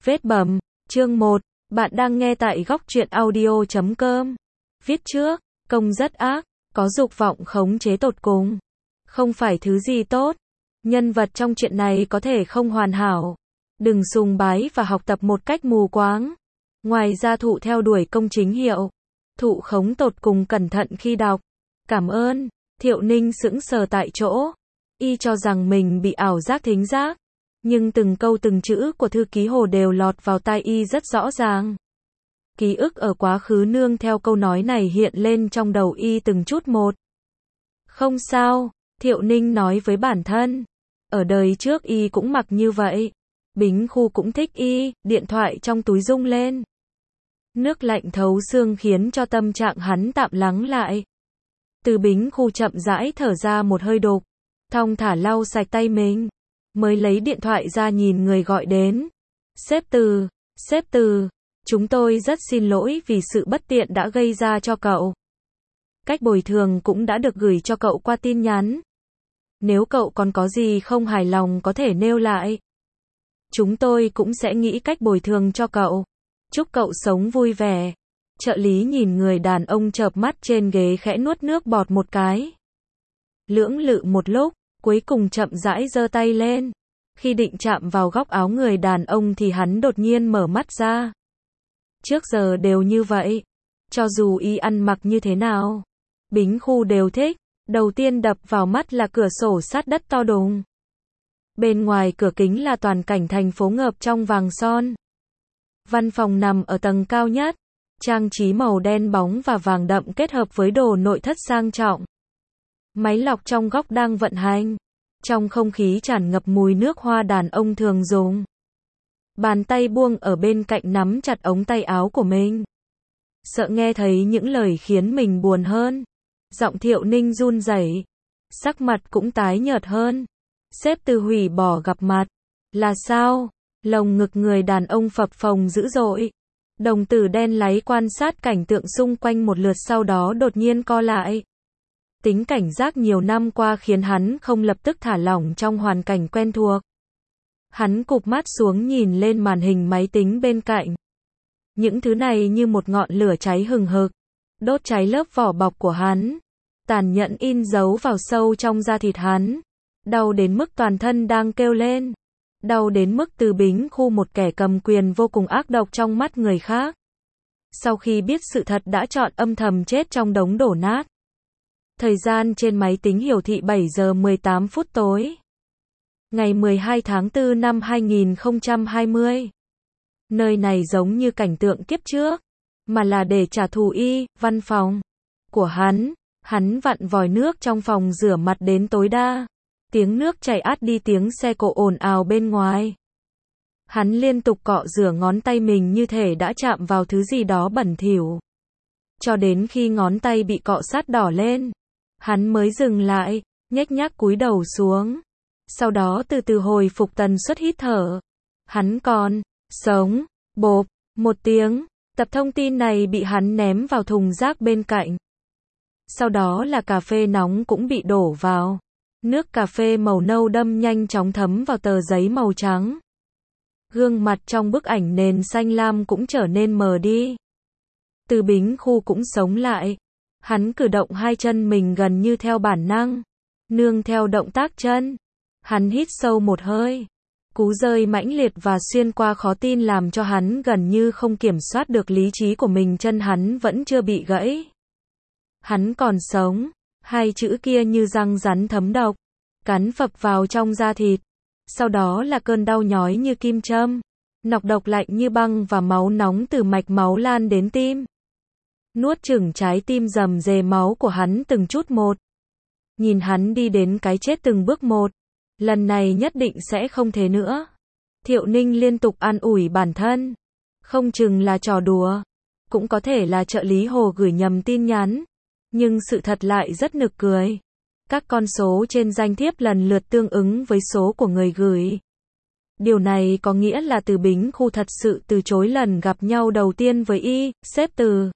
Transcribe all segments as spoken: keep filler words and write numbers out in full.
Vết bầm, chương một, bạn đang nghe tại góc truyện audio chấm com. Viết trước, công rất ác, có dục vọng khống chế tột cùng. Không phải thứ gì tốt. Nhân vật trong chuyện này có thể không hoàn hảo. Đừng sùng bái và học tập một cách mù quáng. Ngoài ra thụ theo đuổi công chính hiệu. Thụ khống tột cùng cẩn thận khi đọc. Cảm ơn. Thiệu Ninh sững sờ tại chỗ. Y cho rằng mình bị ảo giác thính giác. Nhưng từng câu từng chữ của thư ký Hồ đều lọt vào tai y rất rõ ràng. Ký ức ở quá khứ nương theo câu nói này hiện lên trong đầu y từng chút một. Không sao, Thiệu Ninh nói với bản thân. Ở đời trước y cũng mặc như vậy. Bính Khu cũng thích y, điện thoại trong túi rung lên. Nước lạnh thấu xương khiến cho tâm trạng hắn tạm lắng lại. Từ Bính Khu chậm rãi thở ra một hơi đục, thong thả lau sạch tay mình. Mới lấy điện thoại ra nhìn người gọi đến. Sếp Từ, sếp Từ, chúng tôi rất xin lỗi vì sự bất tiện đã gây ra cho cậu. Cách bồi thường cũng đã được gửi cho cậu qua tin nhắn. Nếu cậu còn có gì không hài lòng có thể nêu lại. Chúng tôi cũng sẽ nghĩ cách bồi thường cho cậu. Chúc cậu sống vui vẻ. Trợ lý nhìn người đàn ông chợp mắt trên ghế khẽ nuốt nước bọt một cái. Lưỡng lự một lúc. Cuối cùng chậm rãi giơ tay lên. Khi định chạm vào góc áo người đàn ông thì hắn đột nhiên mở mắt ra. Trước giờ đều như vậy. Cho dù y ăn mặc như thế nào, Bính Khu đều thích. Đầu tiên đập vào mắt là cửa sổ sát đất to đùng. Bên ngoài cửa kính là toàn cảnh thành phố ngập trong vàng son. Văn phòng nằm ở tầng cao nhất. Trang trí màu đen bóng và vàng đậm kết hợp với đồ nội thất sang trọng. Máy lọc trong góc đang vận hành. Trong không khí tràn ngập mùi nước hoa đàn ông thường dùng. Bàn tay buông ở bên cạnh nắm chặt ống tay áo của mình. Sợ nghe thấy những lời khiến mình buồn hơn. Giọng Thiệu Ninh run rẩy, sắc mặt cũng tái nhợt hơn. Sếp Từ hủy bỏ gặp mặt. Là sao? Lồng ngực người đàn ông phập phồng dữ dội. Đồng tử đen láy quan sát cảnh tượng xung quanh một lượt sau đó đột nhiên co lại. Tính cảnh giác nhiều năm qua khiến hắn không lập tức thả lỏng trong hoàn cảnh quen thuộc. Hắn cụp mắt xuống nhìn lên màn hình máy tính bên cạnh. Những thứ này như một ngọn lửa cháy hừng hực, đốt cháy lớp vỏ bọc của hắn, tàn nhẫn in dấu vào sâu trong da thịt hắn. Đau đến mức toàn thân đang kêu lên. Đau đến mức Từ Bính Khu một kẻ cầm quyền vô cùng ác độc trong mắt người khác. Sau khi biết sự thật đã chọn âm thầm chết trong đống đổ nát. Thời gian trên máy tính hiển thị bảy giờ mười tám phút tối. Ngày mười hai tháng tư năm hai nghìn không trăm hai mươi. Nơi này giống như cảnh tượng kiếp trước, mà là để trả thù y, văn phòng của hắn. Hắn vặn vòi nước trong phòng rửa mặt đến tối đa. Tiếng nước chảy át đi tiếng xe cộ ồn ào bên ngoài. Hắn liên tục cọ rửa ngón tay mình như thể đã chạm vào thứ gì đó bẩn thỉu. Cho đến khi ngón tay bị cọ sát đỏ lên, hắn mới dừng lại, nhếch nhác cúi đầu xuống. Sau đó từ từ hồi phục tần suất hít thở. Hắn còn sống. Bộp, một tiếng, tập thông tin này bị hắn ném vào thùng rác bên cạnh. Sau đó là cà phê nóng cũng bị đổ vào. Nước cà phê màu nâu đậm nhanh chóng thấm vào tờ giấy màu trắng. Gương mặt trong bức ảnh nền xanh lam cũng trở nên mờ đi. Từ Bính Khu cũng sống lại. Hắn cử động hai chân mình gần như theo bản năng. Nương theo động tác chân. Hắn hít sâu một hơi. Cú rơi mãnh liệt và xuyên qua khó tin làm cho hắn gần như không kiểm soát được lý trí của mình. Chân hắn vẫn chưa bị gãy. Hắn còn sống. Hai chữ kia như răng rắn thấm độc. Cắn phập vào trong da thịt. Sau đó là cơn đau nhói như kim châm. Nọc độc lạnh như băng và máu nóng từ mạch máu lan đến tim. Nuốt chửng trái tim rầm rề máu của hắn từng chút một. Nhìn hắn đi đến cái chết từng bước một. Lần này nhất định sẽ không thế nữa. Thiệu Ninh liên tục an ủi bản thân. Không chừng là trò đùa. Cũng có thể là trợ lý Hồ gửi nhầm tin nhắn. Nhưng sự thật lại rất nực cười. Các con số trên danh thiếp lần lượt tương ứng với số của người gửi. Điều này có nghĩa là Từ Bính Khu thật sự từ chối lần gặp nhau đầu tiên với y, sếp Từ.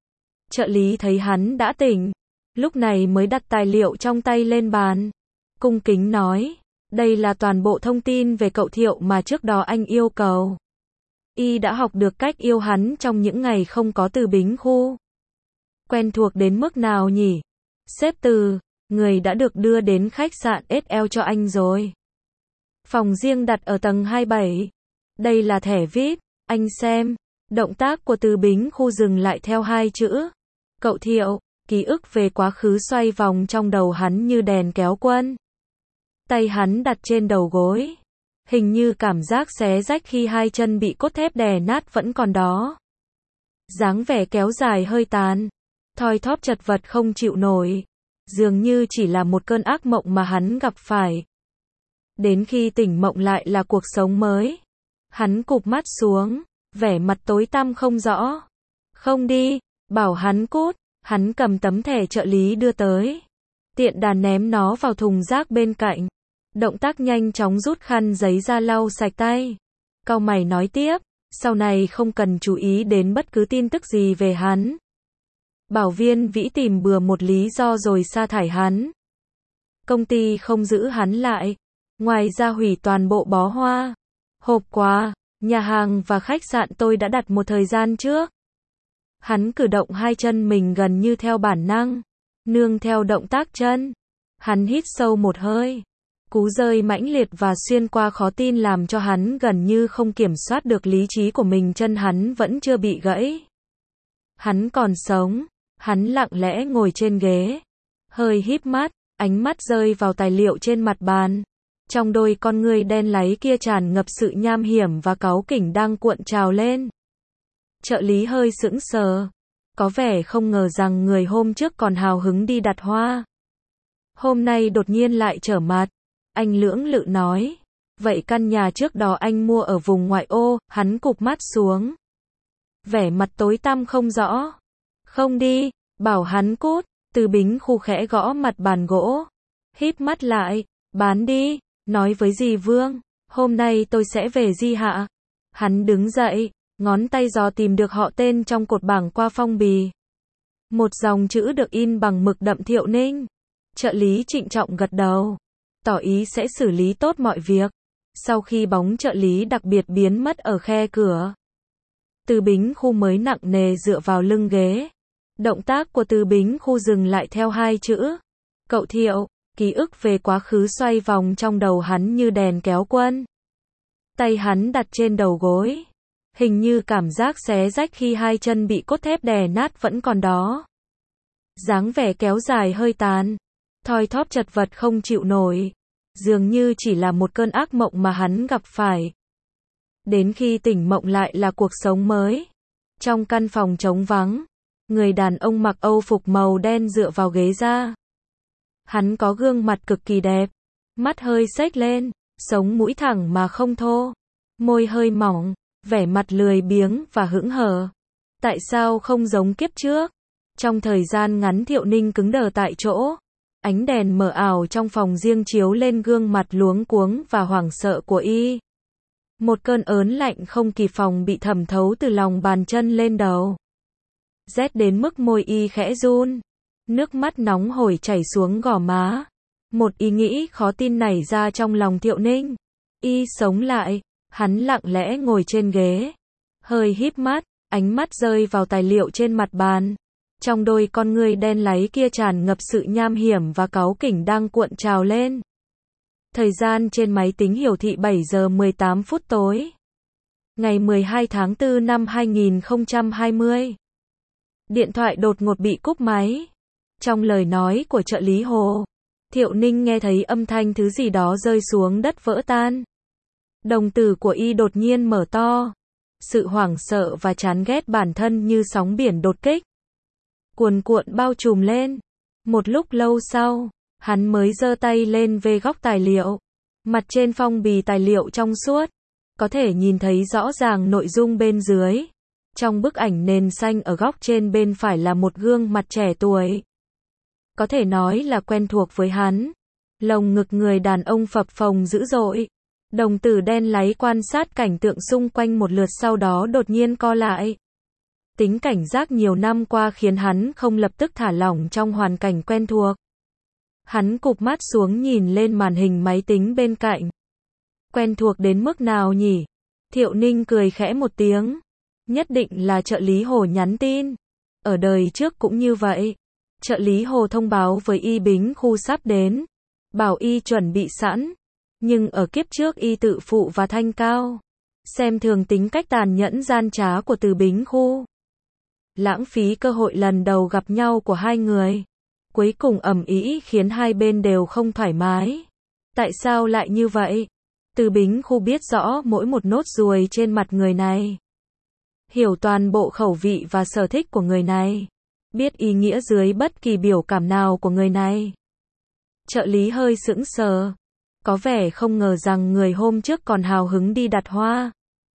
Trợ lý thấy hắn đã tỉnh. Lúc này mới đặt tài liệu trong tay lên bàn. Cung kính nói. Đây là toàn bộ thông tin về cậu Thiệu mà trước đó anh yêu cầu. Y đã học được cách yêu hắn trong những ngày không có Từ Bính Khu. Quen thuộc đến mức nào nhỉ? Sếp Từ, người đã được đưa đến khách sạn ét lờ cho anh rồi. Phòng riêng đặt ở tầng hai mươi bảy. Đây là thẻ vi ai pi, anh xem. Động tác của Từ Bính Khu dừng lại theo hai chữ. Cậu Thiệu, ký ức về quá khứ xoay vòng trong đầu hắn như đèn kéo quân. Tay hắn đặt trên đầu gối. Hình như cảm giác xé rách khi hai chân bị cốt thép đè nát vẫn còn đó. Dáng vẻ kéo dài hơi tàn. Thoi thóp chật vật không chịu nổi. Dường như chỉ là một cơn ác mộng mà hắn gặp phải. Đến khi tỉnh mộng lại là cuộc sống mới. Hắn cụp mắt xuống, vẻ mặt tối tăm không rõ. Không đi, bảo hắn cút, hắn cầm tấm thẻ trợ lý đưa tới. Tiện đà ném nó vào thùng rác bên cạnh. Động tác nhanh chóng rút khăn giấy ra lau sạch tay. Cau mày nói tiếp, sau này không cần chú ý đến bất cứ tin tức gì về hắn. Bảo viên Vĩ tìm bừa một lý do rồi sa thải hắn. Công ty không giữ hắn lại. Ngoài ra hủy toàn bộ bó hoa, hộp quà, nhà hàng và khách sạn tôi đã đặt một thời gian trước. Hắn cử động hai chân mình gần như theo bản năng, nương theo động tác chân. Hắn hít sâu một hơi. Cú rơi mãnh liệt và xuyên qua khó tin làm cho hắn gần như không kiểm soát được lý trí của mình. Chân hắn vẫn chưa bị gãy. Hắn còn sống. Hắn lặng lẽ ngồi trên ghế, hơi híp mắt, ánh mắt rơi vào tài liệu trên mặt bàn. Trong đôi con ngươi đen láy kia tràn ngập sự nham hiểm và cáu kỉnh đang cuộn trào lên. Trợ lý hơi sững sờ, có vẻ không ngờ rằng người hôm trước còn hào hứng đi đặt hoa. Hôm nay đột nhiên lại trở mặt. Anh lưỡng lự nói, vậy căn nhà trước đó anh mua ở vùng ngoại ô. Hắn cụp mắt xuống, vẻ mặt tối tăm không rõ. Không đi, bảo hắn cút. Từ Bính Khu khẽ gõ mặt bàn gỗ, híp mắt lại, bán đi, nói với dì Vương, hôm nay tôi sẽ về Di Hạ. Hắn đứng dậy, ngón tay dò tìm được họ tên trong cột bảng qua phong bì. Một dòng chữ được in bằng mực đậm Thiệu Ninh. Trợ lý trịnh trọng gật đầu, tỏ ý sẽ xử lý tốt mọi việc. Sau khi bóng trợ lý đặc biệt biến mất ở khe cửa, Từ Bính Khu mới nặng nề dựa vào lưng ghế. Động tác của Từ Bính Khu dừng lại theo hai chữ. Cậu Thiệu, ký ức về quá khứ xoay vòng trong đầu hắn như đèn kéo quân. Tay hắn đặt trên đầu gối. Hình như cảm giác xé rách khi hai chân bị cốt thép đè nát vẫn còn đó. Dáng vẻ kéo dài hơi tàn. Thoi thóp chật vật không chịu nổi. Dường như chỉ là một cơn ác mộng mà hắn gặp phải. Đến khi tỉnh mộng lại là cuộc sống mới. Trong căn phòng trống vắng, người đàn ông mặc âu phục màu đen dựa vào ghế ra. Hắn có gương mặt cực kỳ đẹp, mắt hơi xếch lên, sống mũi thẳng mà không thô, môi hơi mỏng, vẻ mặt lười biếng và hững hờ. Tại sao không giống kiếp trước? Trong thời gian ngắn Thiệu Ninh cứng đờ tại chỗ. Ánh đèn mờ ảo trong phòng riêng chiếu lên gương mặt luống cuống và hoảng sợ của y. Một cơn ớn lạnh không kịp phòng bị thẩm thấu từ lòng bàn chân lên đầu. Rét đến mức môi y khẽ run. Nước mắt nóng hổi chảy xuống gò má. Một ý nghĩ khó tin nảy ra trong lòng Thiệu Ninh. Y sống lại. Hắn lặng lẽ ngồi trên ghế, hơi híp mắt, ánh mắt rơi vào tài liệu trên mặt bàn. Trong đôi con ngươi đen láy kia tràn ngập sự nham hiểm và cáu kỉnh đang cuộn trào lên. Thời gian trên máy tính hiển thị bảy giờ mười tám phút tối. Ngày mười hai tháng tư năm hai nghìn không trăm hai mươi. Điện thoại đột ngột bị cúp máy. Trong lời nói của trợ lý Hồ, Thiệu Ninh nghe thấy âm thanh thứ gì đó rơi xuống đất vỡ tan. Đồng tử của y đột nhiên mở to. Sự hoảng sợ và chán ghét bản thân như sóng biển đột kích, cuồn cuộn bao trùm lên. Một lúc lâu sau, hắn mới giơ tay lên về góc tài liệu. Mặt trên phong bì tài liệu trong suốt, có thể nhìn thấy rõ ràng nội dung bên dưới. Trong bức ảnh nền xanh ở góc trên bên phải là một gương mặt trẻ tuổi. Có thể nói là quen thuộc với hắn. Lồng ngực người đàn ông phập phồng dữ dội. Đồng tử đen láy quan sát cảnh tượng xung quanh một lượt sau đó đột nhiên co lại. Tính cảnh giác nhiều năm qua khiến hắn không lập tức thả lỏng trong hoàn cảnh quen thuộc. Hắn cụp mắt xuống nhìn lên màn hình máy tính bên cạnh. Quen thuộc đến mức nào nhỉ? Thiệu Ninh cười khẽ một tiếng. Nhất định là trợ lý Hồ nhắn tin. Ở đời trước cũng như vậy. Trợ lý Hồ thông báo với Y Bính Khu sắp đến. Bảo Y chuẩn bị sẵn. Nhưng ở kiếp trước Y tự phụ và thanh cao. Xem thường tính cách tàn nhẫn gian trá của Từ Bính Khu. Lãng phí cơ hội lần đầu gặp nhau của hai người. Cuối cùng ầm ĩ khiến hai bên đều không thoải mái. Tại sao lại như vậy? Từ Bính Khu biết rõ mỗi một nốt ruồi trên mặt người này. Hiểu toàn bộ khẩu vị và sở thích của người này. Biết ý nghĩa dưới bất kỳ biểu cảm nào của người này. Trợ lý hơi sững sờ. Có vẻ không ngờ rằng người hôm trước còn hào hứng đi đặt hoa.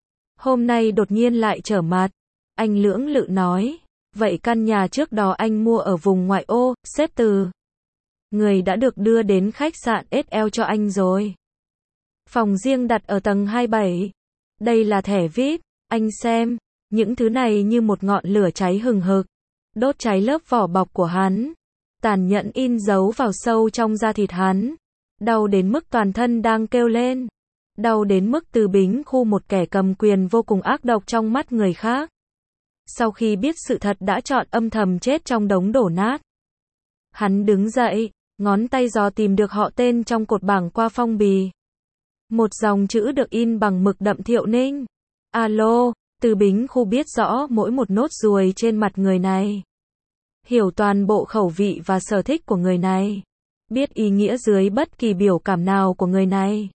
Hôm nay đột nhiên lại trở mặt. Anh lưỡng lự nói. Vậy căn nhà trước đó anh mua ở vùng ngoại ô, sếp Từ. Người đã được đưa đến khách sạn ét lờ cho anh rồi. Phòng riêng đặt ở tầng hai mươi bảy. Đây là thẻ vi ai pi, anh xem. Những thứ này như một ngọn lửa cháy hừng hực. Đốt cháy lớp vỏ bọc của hắn. Tàn nhẫn in dấu vào sâu trong da thịt hắn. Đau đến mức toàn thân đang kêu lên. Đau đến mức Từ Bính Khu một kẻ cầm quyền vô cùng ác độc trong mắt người khác. Sau khi biết sự thật đã chọn âm thầm chết trong đống đổ nát. Hắn đứng dậy, ngón tay dò tìm được họ tên trong cột bảng qua phong bì. Một dòng chữ được in bằng mực đậm Thiệu Ninh. Alo, Từ Bính Khu biết rõ mỗi một nốt ruồi trên mặt người này. Hiểu toàn bộ khẩu vị và sở thích của người này. Biết ý nghĩa dưới bất kỳ biểu cảm nào của người này.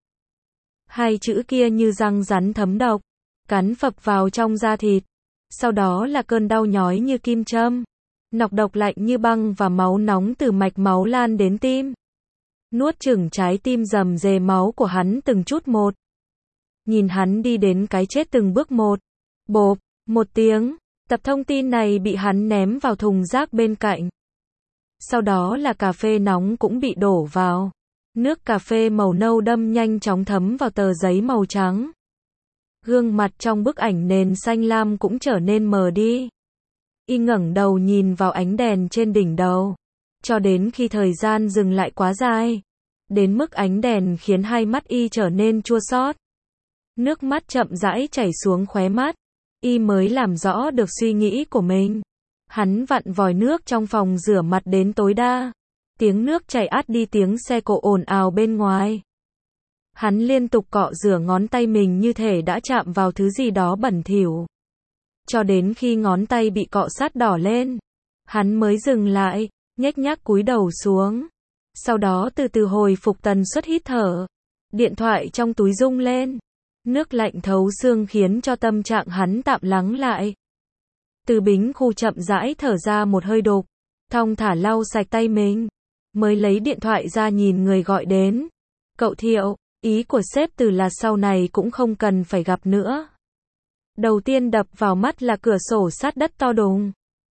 Hai chữ kia như răng rắn thấm độc. Cắn phập vào trong da thịt. Sau đó là cơn đau nhói như kim châm. Nọc độc lạnh như băng và máu nóng từ mạch máu lan đến tim. Nuốt chửng trái tim rầm rề máu của hắn từng chút một. Nhìn hắn đi đến cái chết từng bước một. Bộp, một tiếng. Tập thông tin này bị hắn ném vào thùng rác bên cạnh. Sau đó là cà phê nóng cũng bị đổ vào. Nước cà phê màu nâu đâm nhanh chóng thấm vào tờ giấy màu trắng. Gương mặt trong bức ảnh nền xanh lam cũng trở nên mờ đi. Y ngẩng đầu nhìn vào ánh đèn trên đỉnh đầu. Cho đến khi thời gian dừng lại quá dài. Đến mức ánh đèn khiến hai mắt Y trở nên chua xót. Nước mắt chậm rãi chảy xuống khóe mắt. Y mới làm rõ được suy nghĩ của mình. Hắn vặn vòi nước trong phòng rửa mặt đến tối đa. Tiếng nước chảy át đi tiếng xe cộ ồn ào bên ngoài. Hắn liên tục cọ rửa ngón tay mình như thể đã chạm vào thứ gì đó bẩn thỉu. Cho đến khi ngón tay bị cọ sát đỏ lên. Hắn mới dừng lại, nhếch nhác cúi đầu xuống. Sau đó từ từ hồi phục tần suất hít thở. Điện thoại trong túi rung lên. Nước lạnh thấu xương khiến cho tâm trạng hắn tạm lắng lại. Từ Bính Khu chậm rãi thở ra một hơi đục. Thong thả lau sạch tay mình. Mới lấy điện thoại ra nhìn người gọi đến. Cậu Thiệu, ý của sếp Từ là sau này cũng không cần phải gặp nữa. Đầu tiên đập vào mắt là cửa sổ sát đất to đùng.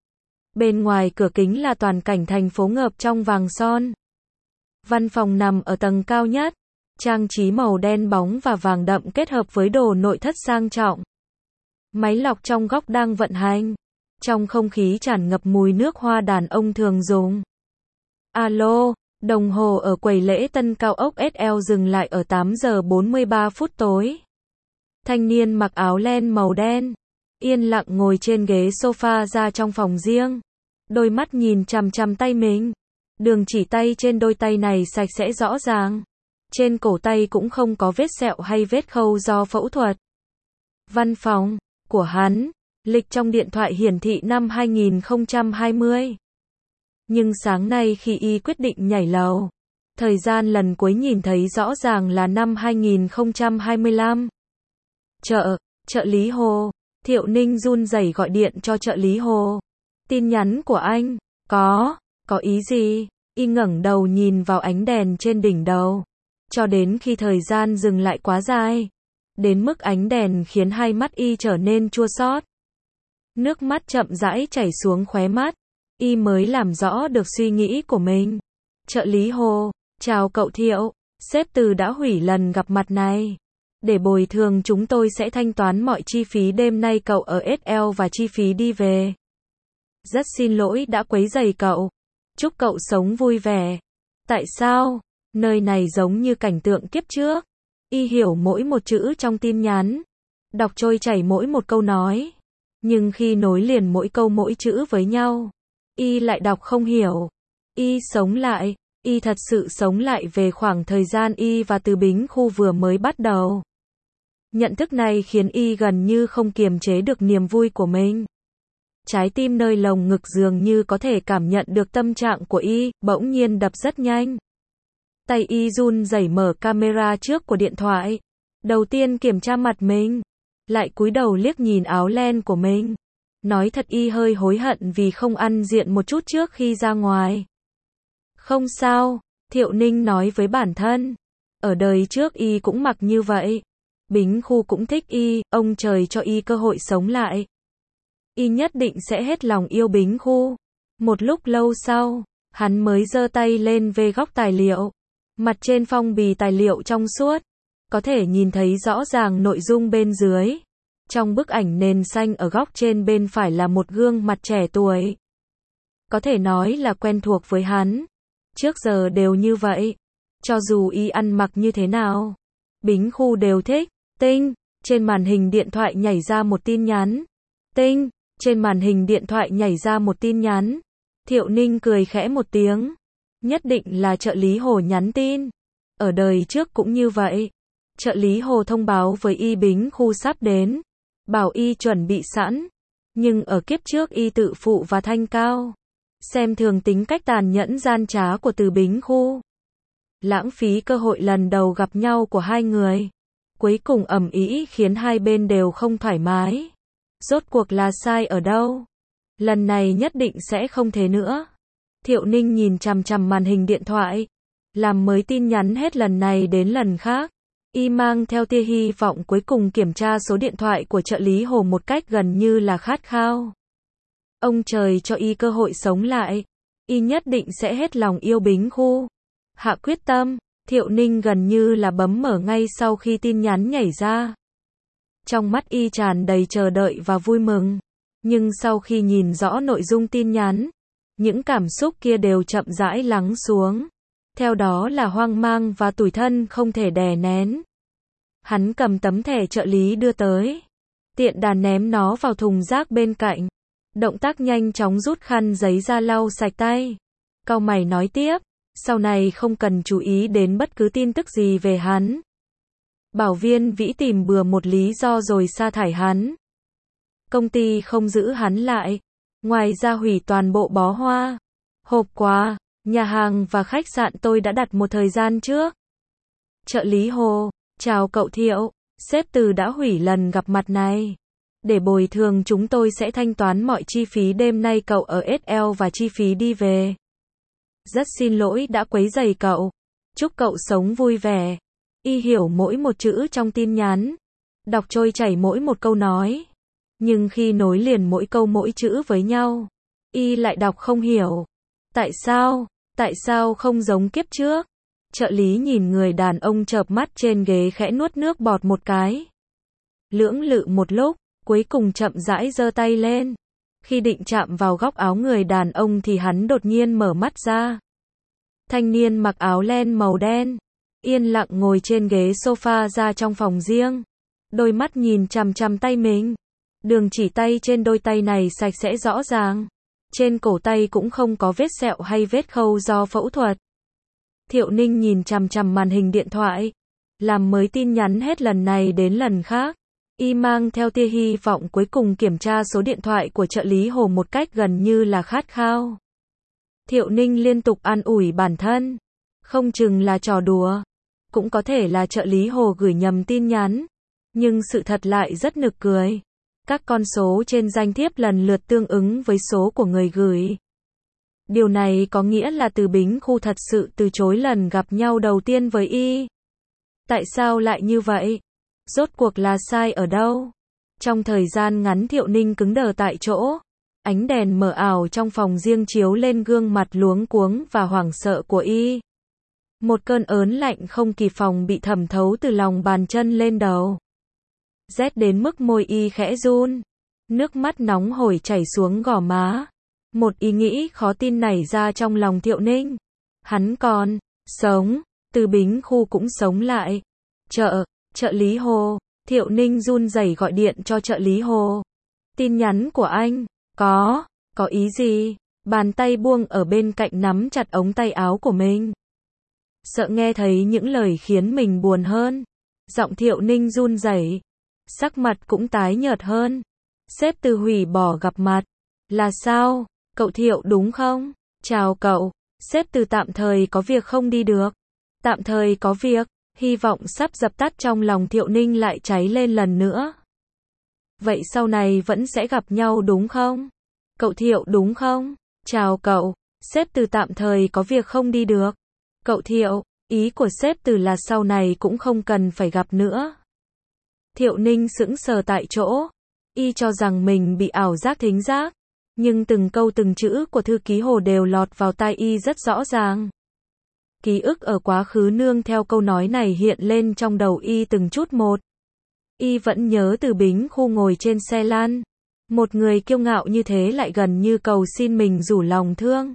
Bên ngoài cửa kính là toàn cảnh thành phố ngập trong vàng son. Văn phòng nằm ở tầng cao nhất. Trang trí màu đen bóng và vàng đậm kết hợp với đồ nội thất sang trọng. Máy lọc trong góc đang vận hành. Trong không khí tràn ngập mùi nước hoa đàn ông thường dùng. Alo, đồng hồ ở quầy lễ tân cao ốc ét lờ dừng lại ở tám giờ bốn mươi ba phút tối. Thanh niên mặc áo len màu đen, yên lặng ngồi trên ghế sofa ra trong phòng riêng. Đôi mắt nhìn chằm chằm tay mình. Đường chỉ tay trên đôi tay này sạch sẽ rõ ràng. Trên cổ tay cũng không có vết sẹo hay vết khâu do phẫu thuật. Văn phòng của hắn, lịch trong điện thoại hiển thị năm hai nghìn không trăm hai mươi. Nhưng sáng nay khi Y quyết định nhảy lầu, thời gian lần cuối nhìn thấy rõ ràng là năm hai nghìn không trăm hai mươi lăm. Trợ, trợ lý Hồ. Thiệu Ninh run rẩy gọi điện cho trợ lý Hồ. Tin nhắn của anh, có, có ý gì? Y ngẩng đầu nhìn vào ánh đèn trên đỉnh đầu. Cho đến khi thời gian dừng lại quá dài. Đến mức ánh đèn khiến hai mắt Y trở nên chua xót. Nước mắt chậm rãi chảy xuống khóe mắt. Y mới làm rõ được suy nghĩ của mình. Trợ lý Hồ, chào cậu Thiệu, sếp Từ đã hủy lần gặp mặt này. Để bồi thường chúng tôi sẽ thanh toán mọi chi phí đêm nay cậu ở ét lờ và chi phí đi về. Rất xin lỗi đã quấy rầy cậu. Chúc cậu sống vui vẻ. Tại sao? Nơi này giống như cảnh tượng kiếp trước. Y hiểu mỗi một chữ trong tin nhắn. đọc trôi chảy mỗi một câu nói. Nhưng khi nối liền mỗi câu mỗi chữ với nhau, y lại đọc không hiểu. Y sống lại, y thật sự sống lại về khoảng thời gian y và Từ Bính Khu vừa mới bắt đầu. Nhận thức này khiến y gần như không kiềm chế được niềm vui của mình. Trái tim nơi lồng ngực dường như có thể cảm nhận được tâm trạng của y, bỗng nhiên đập rất nhanh. Tay y run rẩy mở camera trước của điện thoại. Đầu tiên kiểm tra mặt mình, lại cúi đầu liếc nhìn áo len của mình. Nói thật y hơi hối hận vì không ăn diện một chút trước khi ra ngoài. Không sao, Thiệu Ninh nói với bản thân. Ở đời trước y cũng mặc như vậy. Bính Khu cũng thích y, ông trời cho y cơ hội sống lại. Y nhất định sẽ hết lòng yêu Bính Khu. Một lúc lâu sau, hắn mới giơ tay lên về góc tài liệu. Mặt trên phong bì tài liệu trong suốt, có thể nhìn thấy rõ ràng nội dung bên dưới. Trong bức ảnh nền xanh ở góc trên bên phải là một gương mặt trẻ tuổi. Có thể nói là quen thuộc với hắn. Trước giờ đều như vậy. Cho dù y ăn mặc như thế nào, Bính Khu đều thích. Tinh, trên màn hình điện thoại nhảy ra một tin nhắn. Tinh, trên màn hình điện thoại nhảy ra một tin nhắn. Thiệu Ninh cười khẽ một tiếng. Nhất định là trợ lý Hồ nhắn tin. Ở đời trước cũng như vậy. Trợ lý Hồ thông báo với y Bính Khu sắp đến. Bảo y chuẩn bị sẵn. Nhưng ở kiếp trước y tự phụ và thanh cao. Xem thường tính cách tàn nhẫn gian trá của Từ Bính Khu. Lãng phí cơ hội lần đầu gặp nhau của hai người. Cuối cùng ầm ĩ khiến hai bên đều không thoải mái. Rốt cuộc là sai ở đâu? Lần này nhất định sẽ không thế nữa. Thiệu Ninh nhìn chằm chằm màn hình điện thoại. Làm mới tin nhắn hết lần này đến lần khác. Y mang theo tia hy vọng cuối cùng kiểm tra số điện thoại của trợ lý Hồ một cách gần như là khát khao. Ông trời cho y cơ hội sống lại. Y nhất định sẽ hết lòng yêu Bính Khu. Hạ quyết tâm, Thiệu Ninh gần như là bấm mở ngay sau khi tin nhắn nhảy ra. Trong mắt y tràn đầy chờ đợi và vui mừng. Nhưng sau khi nhìn rõ nội dung tin nhắn, những cảm xúc kia đều chậm rãi lắng xuống. Theo đó là hoang mang và tủi thân không thể đè nén. Hắn cầm tấm thẻ trợ lý đưa tới. Tiện đà ném nó vào thùng rác bên cạnh. Động tác nhanh chóng rút khăn giấy ra lau sạch tay. Cau mày nói tiếp. Sau này không cần chú ý đến bất cứ tin tức gì về hắn. Bảo Viên Vĩ tìm bừa một lý do rồi sa thải hắn. Công ty không giữ hắn lại. Ngoài ra hủy toàn bộ bó hoa, hộp quà, nhà hàng và khách sạn tôi đã đặt một thời gian trước. Trợ lý Hồ, chào cậu Thiệu, sếp Từ đã hủy lần gặp mặt này. Để bồi thường chúng tôi sẽ thanh toán mọi chi phí đêm nay cậu ở ét lờ và chi phí đi về. Rất xin lỗi đã quấy rầy cậu. Chúc cậu sống vui vẻ. Y hiểu mỗi một chữ trong tin nhắn. Đọc trôi chảy mỗi một câu nói. Nhưng khi nối liền mỗi câu mỗi chữ với nhau, y lại đọc không hiểu. Tại sao? Tại sao không giống kiếp trước? Trợ lý nhìn người đàn ông chợp mắt trên ghế khẽ nuốt nước bọt một cái. Lưỡng lự một lúc, cuối cùng chậm rãi giơ tay lên. Khi định chạm vào góc áo người đàn ông thì hắn đột nhiên mở mắt ra. Thanh niên mặc áo len màu đen, yên lặng ngồi trên ghế sofa ra trong phòng riêng. Đôi mắt nhìn chằm chằm tay mình. Đường chỉ tay trên đôi tay này sạch sẽ rõ ràng. Trên cổ tay cũng không có vết sẹo hay vết khâu do phẫu thuật. Thiệu Ninh nhìn chằm chằm màn hình điện thoại. Làm mới tin nhắn hết lần này đến lần khác. Y mang theo tia hy vọng cuối cùng kiểm tra số điện thoại của trợ lý Hồ một cách gần như là khát khao. Thiệu Ninh liên tục an ủi bản thân. Không chừng là trò đùa. Cũng có thể là trợ lý Hồ gửi nhầm tin nhắn. Nhưng sự thật lại rất nực cười. Các con số trên danh thiếp lần lượt tương ứng với số của người gửi. Điều này có nghĩa là Từ Bính Khu thật sự từ chối lần gặp nhau đầu tiên với y. Tại sao lại như vậy? Rốt cuộc là sai ở đâu? Trong thời gian ngắn Thiệu Ninh cứng đờ tại chỗ. Ánh đèn mờ ảo trong phòng riêng chiếu lên gương mặt luống cuống và hoảng sợ của y. Một cơn ớn lạnh không kịp phòng bị thẩm thấu từ lòng bàn chân lên đầu. Rét đến mức môi y khẽ run. Nước mắt nóng hổi chảy xuống gò má. Một ý nghĩ khó tin nảy ra trong lòng Thiệu Ninh. Hắn còn sống, Từ Bính Khu cũng sống lại. Trợ, trợ lý Hồ, Thiệu Ninh run rẩy gọi điện cho trợ lý Hồ. Tin nhắn của anh, có, có ý gì? Bàn tay buông ở bên cạnh nắm chặt ống tay áo của mình. Sợ nghe thấy những lời khiến mình buồn hơn. Giọng Thiệu Ninh run rẩy, sắc mặt cũng tái nhợt hơn. Sếp Từ hủy bỏ gặp mặt. Là sao? Cậu Thiệu đúng không? Chào cậu. Sếp Từ tạm thời có việc không đi được. Tạm thời có việc. Hy vọng sắp dập tắt trong lòng Thiệu Ninh lại cháy lên lần nữa. Vậy sau này vẫn sẽ gặp nhau đúng không? Cậu Thiệu đúng không? Chào cậu. Sếp Từ tạm thời có việc không đi được. Cậu Thiệu, ý của sếp Từ là sau này cũng không cần phải gặp nữa. Thiệu Ninh sững sờ tại chỗ. Y cho rằng mình bị ảo giác thính giác. Nhưng từng câu từng chữ của thư ký Hồ đều lọt vào tai Y rất rõ ràng. Ký ức ở quá khứ nương theo câu nói này hiện lên trong đầu Y từng chút một. Y vẫn nhớ Từ Bính Khu ngồi trên xe lăn. Một người kiêu ngạo như thế lại gần như cầu xin mình rủ lòng thương.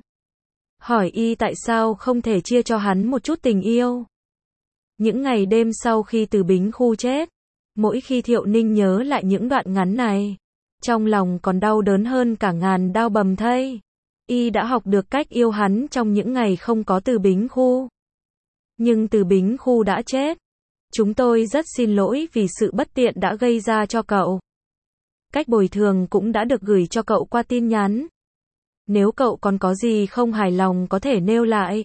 Hỏi Y tại sao không thể chia cho hắn một chút tình yêu. Những ngày đêm sau khi Từ Bính Khu chết, mỗi khi Thiệu Ninh nhớ lại những đoạn ngắn này, trong lòng còn đau đớn hơn cả ngàn đao bầm thây. Y đã học được cách yêu hắn trong những ngày không có Từ Bính Khu. Nhưng Từ Bính Khu đã chết. Chúng tôi rất xin lỗi vì sự bất tiện đã gây ra cho cậu. Cách bồi thường cũng đã được gửi cho cậu qua tin nhắn. Nếu cậu còn có gì không hài lòng có thể nêu lại.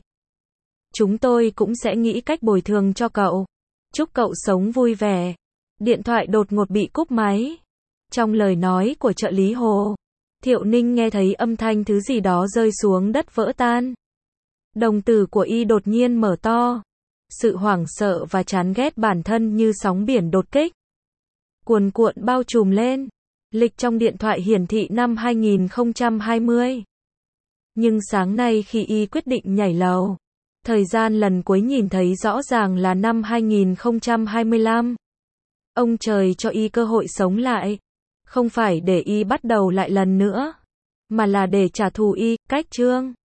Chúng tôi cũng sẽ nghĩ cách bồi thường cho cậu. Chúc cậu sống vui vẻ. Điện thoại đột ngột bị cúp máy. Trong lời nói của trợ lý Hồ, Thiệu Ninh nghe thấy âm thanh thứ gì đó rơi xuống đất vỡ tan. Đồng tử của Y đột nhiên mở to. Sự hoảng sợ và chán ghét bản thân như sóng biển đột kích. Cuồn cuộn bao trùm lên. Lịch trong điện thoại hiển thị năm hai nghìn không trăm hai mươi. Nhưng sáng nay khi Y quyết định nhảy lầu, thời gian lần cuối nhìn thấy rõ ràng là năm hai nghìn không trăm hai mươi lăm. Ông trời cho Y cơ hội sống lại. Không phải để Y bắt đầu lại lần nữa, mà là để trả thù Y, cách chương.